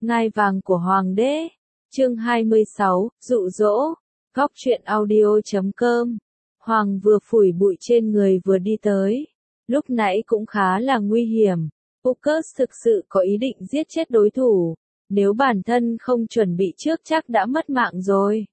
Ngai vàng của Hoàng đế. Chương 26, dụ dỗ. Góc truyện audio.com. Hoàng vừa phủi bụi trên người vừa đi tới. Lúc nãy cũng khá là nguy hiểm. Puckers thực sự có ý định giết chết đối thủ. Nếu bản thân không chuẩn bị trước chắc đã mất mạng rồi.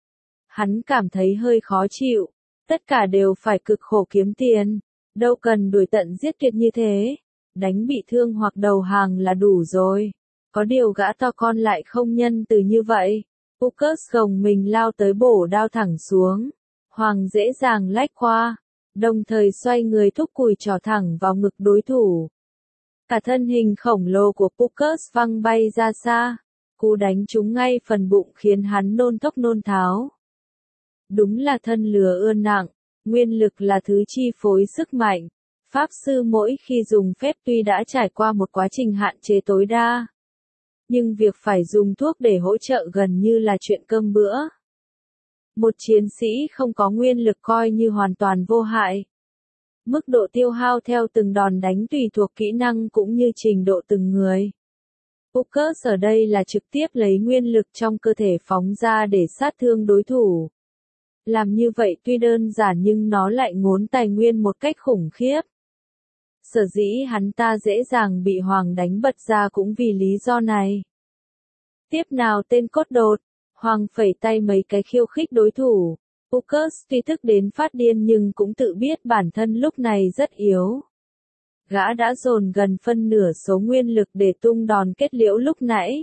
Hắn cảm thấy hơi khó chịu. Tất cả đều phải cực khổ kiếm tiền. Đâu cần đuổi tận giết tuyệt như thế. Đánh bị thương hoặc đầu hàng là đủ rồi. Có điều gã to con lại không nhân từ như vậy. Puckers gồng mình lao tới bổ đao thẳng xuống. Hoàng dễ dàng lách qua. Đồng thời xoay người thúc cùi trỏ thẳng vào ngực đối thủ. Cả thân hình khổng lồ của Puckers văng bay ra xa. Cú đánh trúng ngay phần bụng khiến hắn nôn thốc nôn tháo. Đúng là thân lừa ưa nặng. Nguyên lực là thứ chi phối sức mạnh. Pháp sư mỗi khi dùng phép tuy đã trải qua một quá trình hạn chế tối đa. Nhưng việc phải dùng thuốc để hỗ trợ gần như là chuyện cơm bữa. Một chiến sĩ không có nguyên lực coi như hoàn toàn vô hại. Mức độ tiêu hao theo từng đòn đánh tùy thuộc kỹ năng cũng như trình độ từng người. Puckers ở đây là trực tiếp lấy nguyên lực trong cơ thể phóng ra để sát thương đối thủ. Làm như vậy tuy đơn giản nhưng nó lại ngốn tài nguyên một cách khủng khiếp. Sở dĩ hắn ta dễ dàng bị Hoàng đánh bật ra cũng vì lý do này. Tiếp nào tên cốt đột, Hoàng phẩy tay mấy cái khiêu khích đối thủ. Puckers tuy tức đến phát điên nhưng cũng tự biết bản thân lúc này rất yếu. Gã đã dồn gần phân nửa số nguyên lực để tung đòn kết liễu lúc nãy.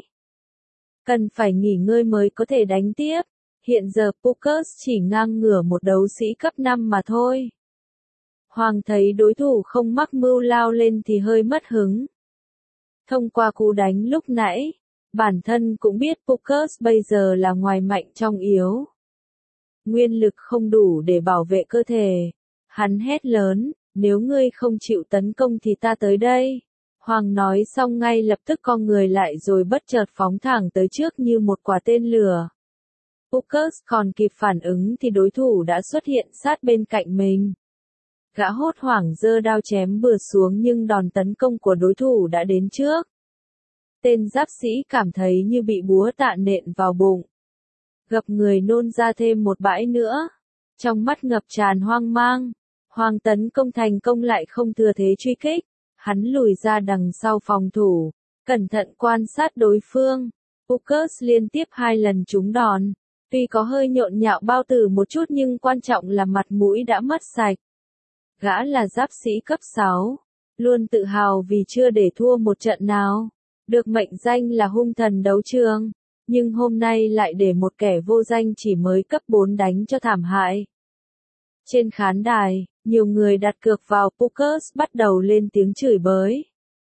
Cần phải nghỉ ngơi mới có thể đánh tiếp. Hiện giờ Puckers chỉ ngang ngửa một đấu sĩ cấp 5 mà thôi. Hoàng thấy đối thủ không mắc mưu lao lên thì hơi mất hứng. Thông qua cú đánh lúc nãy, bản thân cũng biết Puckers bây giờ là ngoài mạnh trong yếu. Nguyên lực không đủ để bảo vệ cơ thể. Hắn hét lớn, nếu ngươi không chịu tấn công thì ta tới đây. Hoàng nói xong ngay lập tức co người lại rồi bất chợt phóng thẳng tới trước như một quả tên lửa. Puckers còn kịp phản ứng thì đối thủ đã xuất hiện sát bên cạnh mình. Gã hốt hoảng giơ đao chém bừa xuống nhưng đòn tấn công của đối thủ đã đến trước. Tên giáp sĩ cảm thấy như bị búa tạ nện vào bụng. Gập người nôn ra thêm một bãi nữa. Trong mắt ngập tràn hoang mang. Hoàng tấn công thành công lại không thừa thế truy kích. Hắn lùi ra đằng sau phòng thủ. Cẩn thận quan sát đối phương. Puckers liên tiếp 2 lần trúng đòn. Tuy có hơi nhộn nhạo bao tử một chút nhưng quan trọng là mặt mũi đã mất sạch. Gã là giáp sĩ cấp 6. Luôn tự hào vì chưa để thua một trận nào. Được mệnh danh là hung thần đấu trường. Nhưng hôm nay lại để một kẻ vô danh chỉ mới cấp 4 đánh cho thảm hại. Trên khán đài, nhiều người đặt cược vào Puckers bắt đầu lên tiếng chửi bới.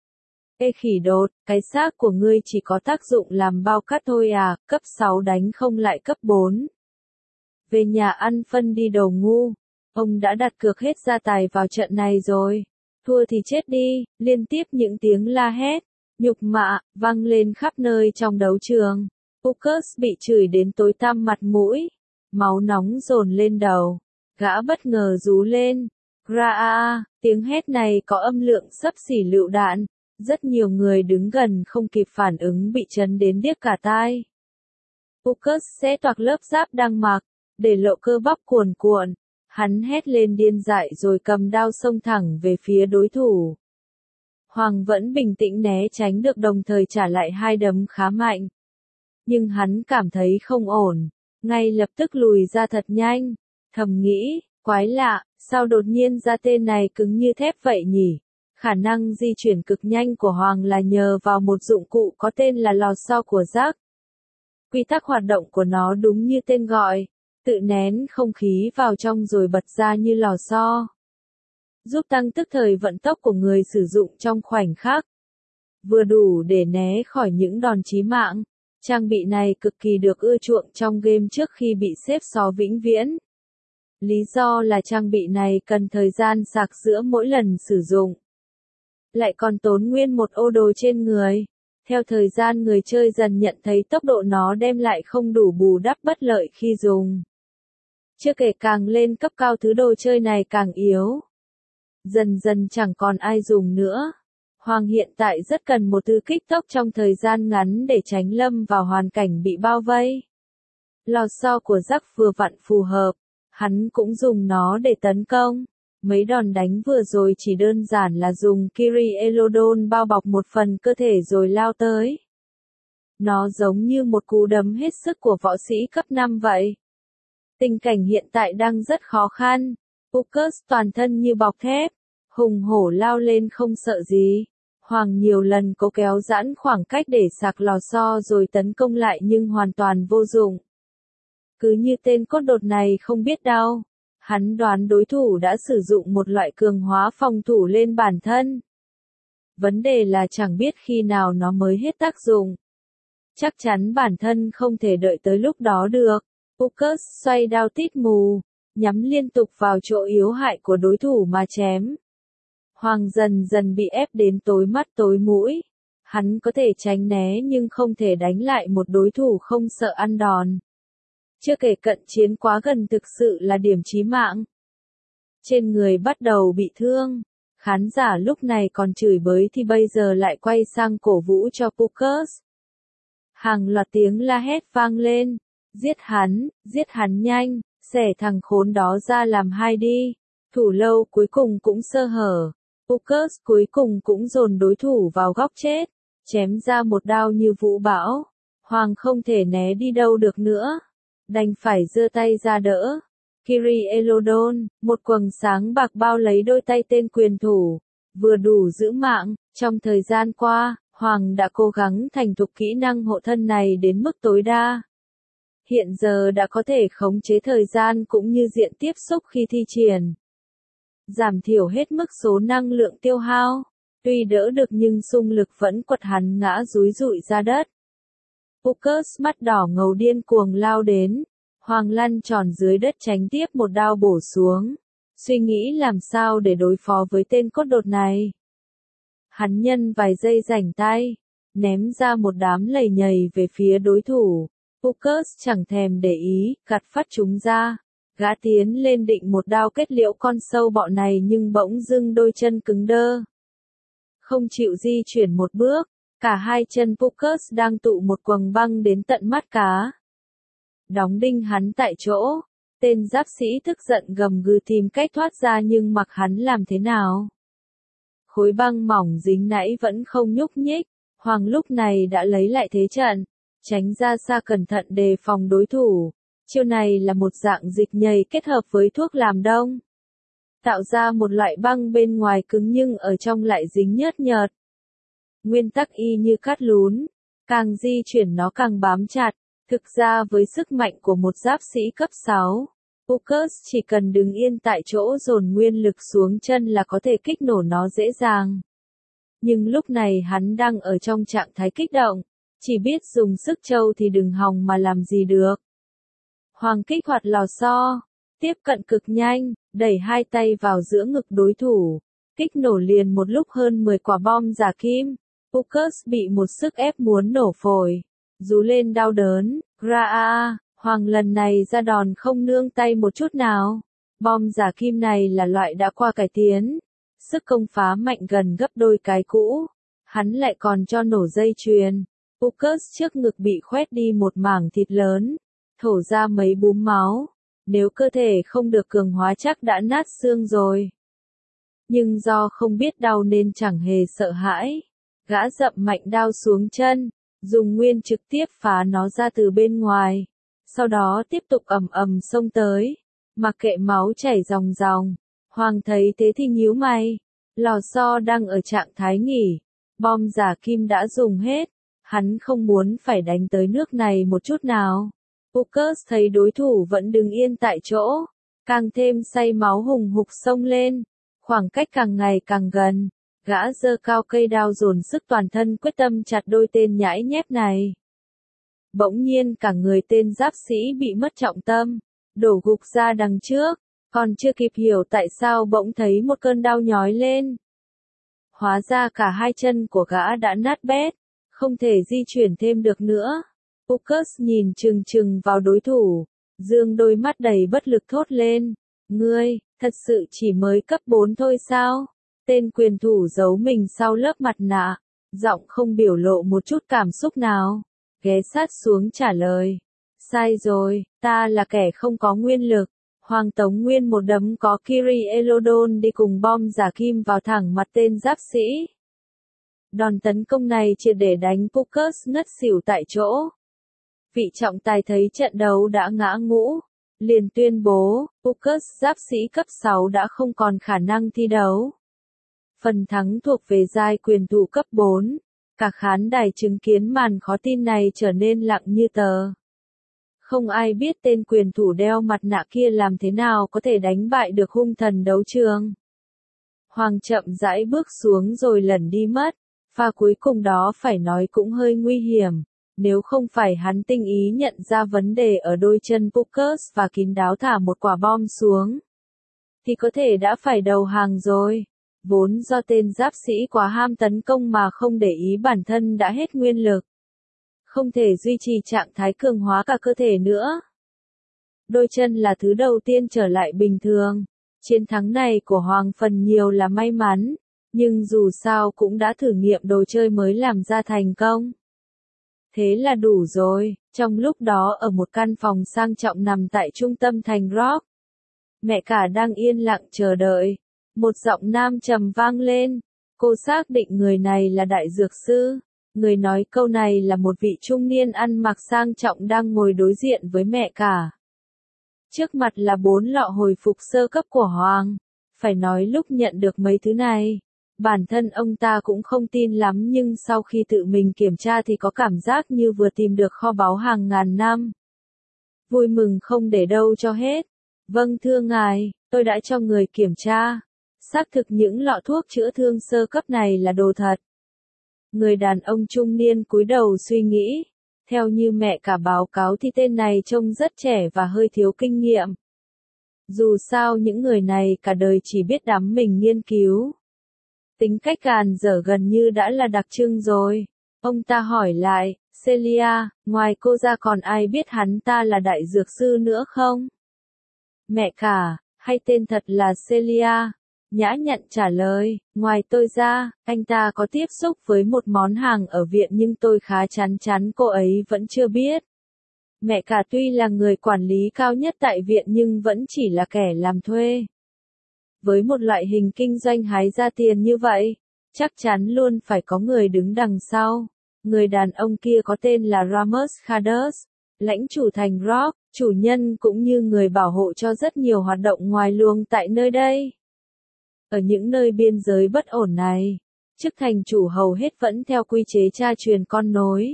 Ê khỉ đột, cái xác của ngươi chỉ có tác dụng làm bao cát thôi à, cấp 6 đánh không lại cấp 4. Về nhà ăn phân đi đồ ngu. Ông đã đặt cược hết gia tài vào trận này rồi. Thua thì chết đi, liên tiếp những tiếng la hét, nhục mạ, vang lên khắp nơi trong đấu trường. Puckers bị chửi đến tối tăm mặt mũi. Máu nóng dồn lên đầu. Gã bất ngờ rú lên. Raa, tiếng hét này có âm lượng xấp xỉ lựu đạn. Rất nhiều người đứng gần không kịp phản ứng bị chấn đến điếc cả tai. Puckers xé toạc lớp giáp đang mặc, để lộ cơ bắp cuồn cuộn. Hắn hét lên điên dại rồi cầm đao xông thẳng về phía đối thủ. Hoàng vẫn bình tĩnh né tránh được đồng thời trả lại 2 đấm khá mạnh. Nhưng hắn cảm thấy không ổn. Ngay lập tức lùi ra thật nhanh. Thầm nghĩ, quái lạ, sao đột nhiên ra tên này cứng như thép vậy nhỉ? Khả năng di chuyển cực nhanh của Hoàng là nhờ vào một dụng cụ có tên là lò xo của Jack. Quy tắc hoạt động của nó đúng như tên gọi, tự nén không khí vào trong rồi bật ra như lò xo. Giúp tăng tức thời vận tốc của người sử dụng trong khoảnh khắc. Vừa đủ để né khỏi những đòn chí mạng. Trang bị này cực kỳ được ưa chuộng trong game trước khi bị xếp xó vĩnh viễn. Lý do là trang bị này cần thời gian sạc giữa mỗi lần sử dụng. Lại còn tốn nguyên một ô đồ trên người. Theo thời gian người chơi dần nhận thấy tốc độ nó đem lại không đủ bù đắp bất lợi khi dùng. Chưa kể càng lên cấp cao thứ đồ chơi này càng yếu. Dần dần chẳng còn ai dùng nữa. Hoàng hiện tại rất cần một thứ kích tốc trong thời gian ngắn để tránh lâm vào hoàn cảnh bị bao vây. Lò xo của Jack vừa vặn phù hợp, hắn cũng dùng nó để tấn công. Mấy đòn đánh vừa rồi chỉ đơn giản là dùng Kiri Elodon bao bọc một phần cơ thể rồi lao tới. Nó giống như một cú đấm hết sức của võ sĩ cấp 5 vậy. Tình cảnh hiện tại đang rất khó khăn. Pucus toàn thân như bọc thép, hùng hổ lao lên không sợ gì. Hoàng nhiều lần cố kéo giãn khoảng cách để sạc lò xo rồi tấn công lại nhưng hoàn toàn vô dụng. Cứ như tên cốt đột này không biết đâu. Hắn đoán đối thủ đã sử dụng một loại cường hóa phòng thủ lên bản thân. Vấn đề là chẳng biết khi nào nó mới hết tác dụng. Chắc chắn bản thân không thể đợi tới lúc đó được. Pucus xoay đao tít mù, nhắm liên tục vào chỗ yếu hại của đối thủ mà chém. Hoàng dần dần bị ép đến tối mắt tối mũi. Hắn có thể tránh né nhưng không thể đánh lại một đối thủ không sợ ăn đòn. Chưa kể cận chiến quá gần thực sự là điểm chí mạng. Trên người bắt đầu bị thương. Khán giả lúc này còn chửi bới thì bây giờ lại quay sang cổ vũ cho Pucus. Hàng loạt tiếng la hét vang lên. Giết hắn nhanh, xẻ thằng khốn đó ra làm hai đi. Thủ lâu cuối cùng cũng sơ hở. Pucus cuối cùng cũng dồn đối thủ vào góc chết. Chém ra một đao như vũ bão. Hoàng không thể né đi đâu được nữa. Đành phải giơ tay ra đỡ. Kiri Elodon, một quầng sáng bạc bao lấy đôi tay tên quyền thủ. Vừa đủ giữ mạng, trong thời gian qua, Hoàng đã cố gắng thành thục kỹ năng hộ thân này đến mức tối đa. Hiện giờ đã có thể khống chế thời gian cũng như diện tiếp xúc khi thi triển. Giảm thiểu hết mức số năng lượng tiêu hao. Tuy đỡ được nhưng xung lực vẫn quật hắn ngã dúi dụi ra đất. Pucus mắt đỏ ngầu điên cuồng lao đến. Hoàng lăn tròn dưới đất tránh tiếp một đao bổ xuống. Suy nghĩ làm sao để đối phó với tên cốt đột này. Hắn nhân vài giây rảnh tay. Ném ra một đám lầy nhầy về phía đối thủ. Pucus chẳng thèm để ý, gạt phát chúng ra. Gã tiến lên định một đao kết liễu con sâu bọ này nhưng bỗng dưng đôi chân cứng đơ. Không chịu di chuyển một bước. Cả hai chân Pucus đang tụ một quầng băng đến tận mắt cá. Đóng đinh hắn tại chỗ. Tên giáp sĩ tức giận gầm gừ tìm cách thoát ra nhưng mặc hắn làm thế nào. Khối băng mỏng dính nãy vẫn không nhúc nhích. Hoàng lúc này đã lấy lại thế trận. Tránh ra xa cẩn thận đề phòng đối thủ. Chiêu này là một dạng dịch nhầy kết hợp với thuốc làm đông. Tạo ra một loại băng bên ngoài cứng nhưng ở trong lại dính nhớt nhợt. Nguyên tắc y như cắt lún. Càng di chuyển nó càng bám chặt. Thực ra với sức mạnh của một giáp sĩ cấp 6, Pucus chỉ cần đứng yên tại chỗ dồn nguyên lực xuống chân là có thể kích nổ nó dễ dàng. Nhưng lúc này hắn đang ở trong trạng thái kích động. Chỉ biết dùng sức trâu thì đừng hòng mà làm gì được. Hoàng kích hoạt lò xo. Tiếp cận cực nhanh, đẩy hai tay vào giữa ngực đối thủ. Kích nổ liền một lúc hơn 10 quả bom giả kim. Pucus bị một sức ép muốn nổ phổi. Rú lên đau đớn. Raa, Hoàng lần này ra đòn không nương tay một chút nào. Bom giả kim này là loại đã qua cải tiến. Sức công phá mạnh gần gấp đôi cái cũ. Hắn lại còn cho nổ dây chuyền. Pucus trước ngực bị khoét đi một mảng thịt lớn. Thổ ra mấy búm máu. Nếu cơ thể không được cường hóa chắc đã nát xương rồi. Nhưng do không biết đau nên chẳng hề sợ hãi. Gã dậm mạnh đao xuống chân. Dùng nguyên trực tiếp phá nó ra từ bên ngoài. Sau đó tiếp tục ầm ầm xông tới. Mặc kệ máu chảy ròng ròng. Hoàng thấy thế thì nhíu mày. Lò xo đang ở trạng thái nghỉ. Bom giả kim đã dùng hết. Hắn không muốn phải đánh tới nước này một chút nào. Pucus thấy đối thủ vẫn đứng yên tại chỗ. Càng thêm say máu hùng hục xông lên. Khoảng cách càng ngày càng gần. Gã giơ cao cây đao dồn sức toàn thân quyết tâm chặt đôi tên nhãi nhép này. Bỗng nhiên cả người tên giáp sĩ bị mất trọng tâm. Đổ gục ra đằng trước. Còn chưa kịp hiểu tại sao bỗng thấy một cơn đau nhói lên. Hóa ra cả hai chân của gã đã nát bét. Không thể di chuyển thêm được nữa. Pucus nhìn chừng chừng vào đối thủ. Dương đôi mắt đầy bất lực thốt lên. Ngươi, thật sự chỉ mới cấp 4 thôi sao? Tên quyền thủ giấu mình sau lớp mặt nạ, giọng không biểu lộ một chút cảm xúc nào, ghé sát xuống trả lời. Sai rồi, ta là kẻ không có nguyên lực. Hoàng Tống Nguyên một đấm có Kiri Elodon đi cùng bom giả kim vào thẳng mặt tên giáp sĩ. Đòn tấn công này triệt để đánh Pukus ngất xỉu tại chỗ. Vị trọng tài thấy trận đấu đã ngã ngũ, liền tuyên bố, Pukus giáp sĩ cấp 6 đã không còn khả năng thi đấu. Phần thắng thuộc về giai quyền thủ cấp 4, cả khán đài chứng kiến màn khó tin này trở nên lặng như tờ. Không ai biết tên quyền thủ đeo mặt nạ kia làm thế nào có thể đánh bại được hung thần đấu trường. Hoàng chậm rãi bước xuống rồi lẩn đi mất, pha cuối cùng đó phải nói cũng hơi nguy hiểm, nếu không phải hắn tinh ý nhận ra vấn đề ở đôi chân Pukus và kín đáo thả một quả bom xuống, thì có thể đã phải đầu hàng rồi. Vốn do tên giáp sĩ quá ham tấn công mà không để ý bản thân đã hết nguyên lực, không thể duy trì trạng thái cường hóa cả cơ thể nữa. Đôi chân là thứ đầu tiên trở lại bình thường. Chiến thắng này của Hoàng phần nhiều là may mắn, nhưng dù sao cũng đã thử nghiệm đồ chơi mới làm ra thành công. Thế là đủ rồi. Trong lúc đó ở một căn phòng sang trọng nằm tại trung tâm thành Rock, mẹ cả đang yên lặng chờ đợi. Một giọng nam trầm vang lên. Cô xác định người này là đại dược sư. Người nói câu này là một vị trung niên ăn mặc sang trọng đang ngồi đối diện với mẹ cả. Trước mặt là 4 lọ hồi phục sơ cấp của Hoàng. Phải nói lúc nhận được mấy thứ này, bản thân ông ta cũng không tin lắm, nhưng sau khi tự mình kiểm tra thì có cảm giác như vừa tìm được kho báu hàng ngàn năm. Vui mừng không để đâu cho hết. Vâng thưa ngài, tôi đã cho người kiểm tra. Xác thực những lọ thuốc chữa thương sơ cấp này là đồ thật. Người đàn ông trung niên cúi đầu suy nghĩ. Theo như mẹ cả báo cáo thì tên này trông rất trẻ và hơi thiếu kinh nghiệm. Dù sao những người này cả đời chỉ biết đắm mình nghiên cứu. Tính cách gàn dở gần như đã là đặc trưng rồi. Ông ta hỏi lại, Celia, ngoài cô ra còn ai biết hắn ta là đại dược sư nữa không? Mẹ cả, hay tên thật là Celia? Nhã Nhặn trả lời, ngoài tôi ra, anh ta có tiếp xúc với một món hàng ở viện nhưng tôi khá chắn chắn cô ấy vẫn chưa biết. Mẹ cả tuy là người quản lý cao nhất tại viện nhưng vẫn chỉ là kẻ làm thuê. Với một loại hình kinh doanh hái ra tiền như vậy, chắc chắn luôn phải có người đứng đằng sau. Người đàn ông kia có tên là Ramos Khadus, lãnh chủ thành Rock, chủ nhân cũng như người bảo hộ cho rất nhiều hoạt động ngoài luồng tại nơi đây. Ở những nơi biên giới bất ổn này, chức thành chủ hầu hết vẫn theo quy chế cha truyền con nối.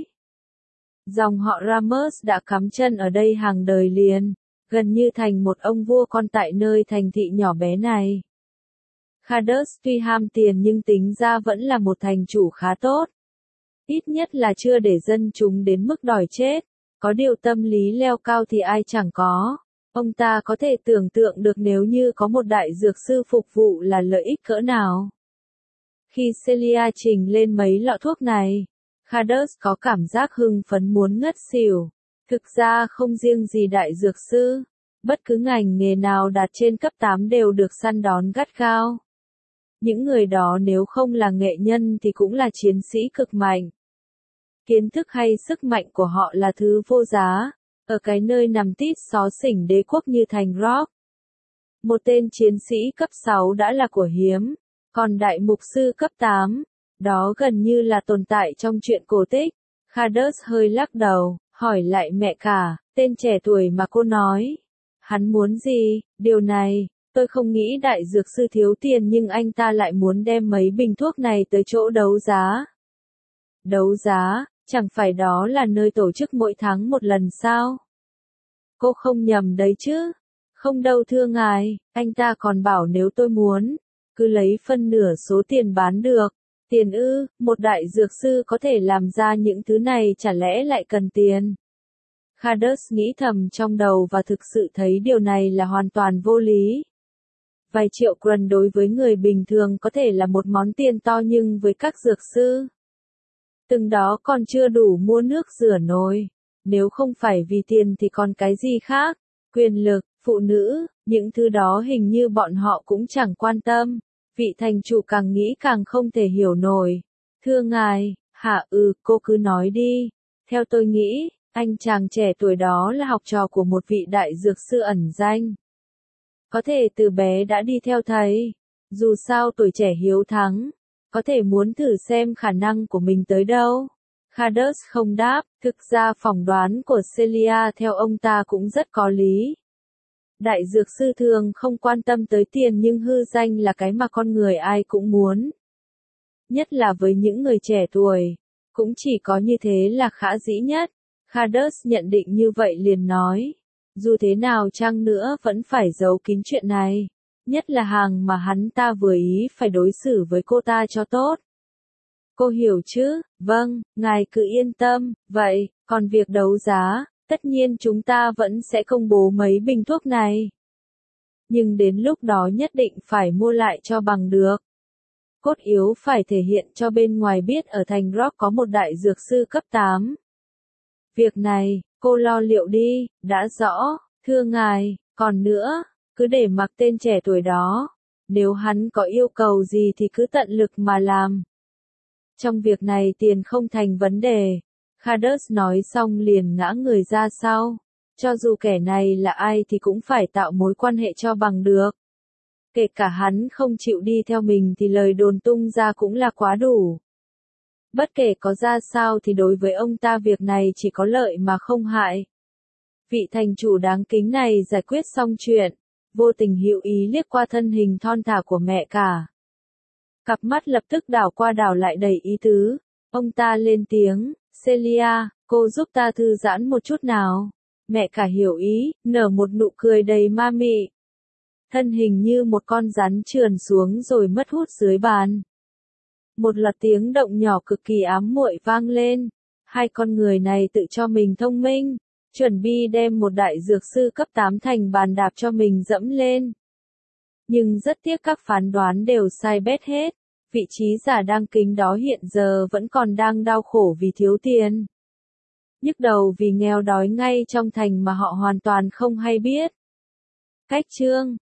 Dòng họ Ramos đã cắm chân ở đây hàng đời liền, gần như thành một ông vua con tại nơi thành thị nhỏ bé này. Khadus tuy ham tiền nhưng tính ra vẫn là một thành chủ khá tốt. Ít nhất là chưa để dân chúng đến mức đòi chết, có điều tâm lý leo cao thì ai chẳng có. Ông ta có thể tưởng tượng được nếu như có một đại dược sư phục vụ là lợi ích cỡ nào. Khi Celia trình lên mấy lọ thuốc này, Khadus có cảm giác hưng phấn muốn ngất xỉu. Thực ra không riêng gì đại dược sư, bất cứ ngành nghề nào đạt trên cấp 8 đều được săn đón gắt gao. Những người đó nếu không là nghệ nhân thì cũng là chiến sĩ cực mạnh. Kiến thức hay sức mạnh của họ là thứ vô giá. Ở cái nơi nằm tít xó xỉnh đế quốc như thành Rock, một tên chiến sĩ cấp 6 đã là của hiếm, còn đại mục sư cấp 8, đó gần như là tồn tại trong truyện cổ tích. Khadus hơi lắc đầu, hỏi lại mẹ cả, tên trẻ tuổi mà cô nói. Hắn muốn gì? Điều này, tôi không nghĩ đại dược sư thiếu tiền nhưng anh ta lại muốn đem mấy bình thuốc này tới chỗ đấu giá. Đấu giá? Chẳng phải đó là nơi tổ chức mỗi tháng một lần sao? Cô không nhầm đấy chứ? Không đâu thưa ngài, anh ta còn bảo nếu tôi muốn, cứ lấy phân nửa số tiền bán được. Tiền ư, một đại dược sư có thể làm ra những thứ này chả lẽ lại cần tiền? Khadus nghĩ thầm trong đầu và thực sự thấy điều này là hoàn toàn vô lý. Vài triệu kron đối với người bình thường có thể là một món tiền to nhưng với các dược sư, từng đó còn chưa đủ mua nước rửa nồi. Nếu không phải vì tiền thì còn cái gì khác? Quyền lực, phụ nữ, những thứ đó hình như bọn họ cũng chẳng quan tâm. Vị thành chủ càng nghĩ càng không thể hiểu nổi. Thưa ngài, cô cứ nói đi. Theo tôi nghĩ, anh chàng trẻ tuổi đó là học trò của một vị đại dược sư ẩn danh. Có thể từ bé đã đi theo thầy. Dù sao tuổi trẻ hiếu thắng, có thể muốn thử xem khả năng của mình tới đâu. Khadus không đáp, thực ra phỏng đoán của Celia theo ông ta cũng rất có lý. Đại dược sư thường không quan tâm tới tiền nhưng hư danh là cái mà con người ai cũng muốn. Nhất là với những người trẻ tuổi, cũng chỉ có như thế là khả dĩ nhất. Khadus nhận định như vậy liền nói, dù thế nào chăng nữa vẫn phải giấu kín chuyện này, nhất là hàng mà hắn ta vừa ý phải đối xử với cô ta cho tốt. Cô hiểu chứ? Vâng, ngài cứ yên tâm. Vậy, còn việc đấu giá, tất nhiên chúng ta vẫn sẽ công bố mấy bình thuốc này. Nhưng đến lúc đó nhất định phải mua lại cho bằng được. Cốt yếu phải thể hiện cho bên ngoài biết ở thành Rock có một đại dược sư cấp 8. Việc này, cô lo liệu đi, đã rõ, thưa ngài, còn nữa, cứ để mặc tên trẻ tuổi đó. Nếu hắn có yêu cầu gì thì cứ tận lực mà làm. Trong việc này tiền không thành vấn đề. Khadus nói xong liền ngã người ra sau. Cho dù kẻ này là ai thì cũng phải tạo mối quan hệ cho bằng được. Kể cả hắn không chịu đi theo mình thì lời đồn tung ra cũng là quá đủ. Bất kể có ra sao thì đối với ông ta việc này chỉ có lợi mà không hại. Vị thành chủ đáng kính này giải quyết xong chuyện, vô tình hữu ý liếc qua thân hình thon thả của mẹ cả. Cặp mắt lập tức đảo qua đảo lại đầy ý tứ. Ông ta lên tiếng, Celia, cô giúp ta thư giãn một chút nào. Mẹ cả hiểu ý, nở một nụ cười đầy ma mị. Thân hình như một con rắn trườn xuống rồi mất hút dưới bàn. Một loạt tiếng động nhỏ cực kỳ ám muội vang lên. Hai con người này tự cho mình thông minh, chuẩn bị đem một đại dược sư cấp 8 thành bàn đạp cho mình dẫm lên. Nhưng rất tiếc các phán đoán đều sai bét hết. Vị trí giả đang kính đó hiện giờ vẫn còn đang đau khổ vì thiếu tiền. Nhức đầu vì nghèo đói ngay trong thành mà họ hoàn toàn không hay biết. Cách chương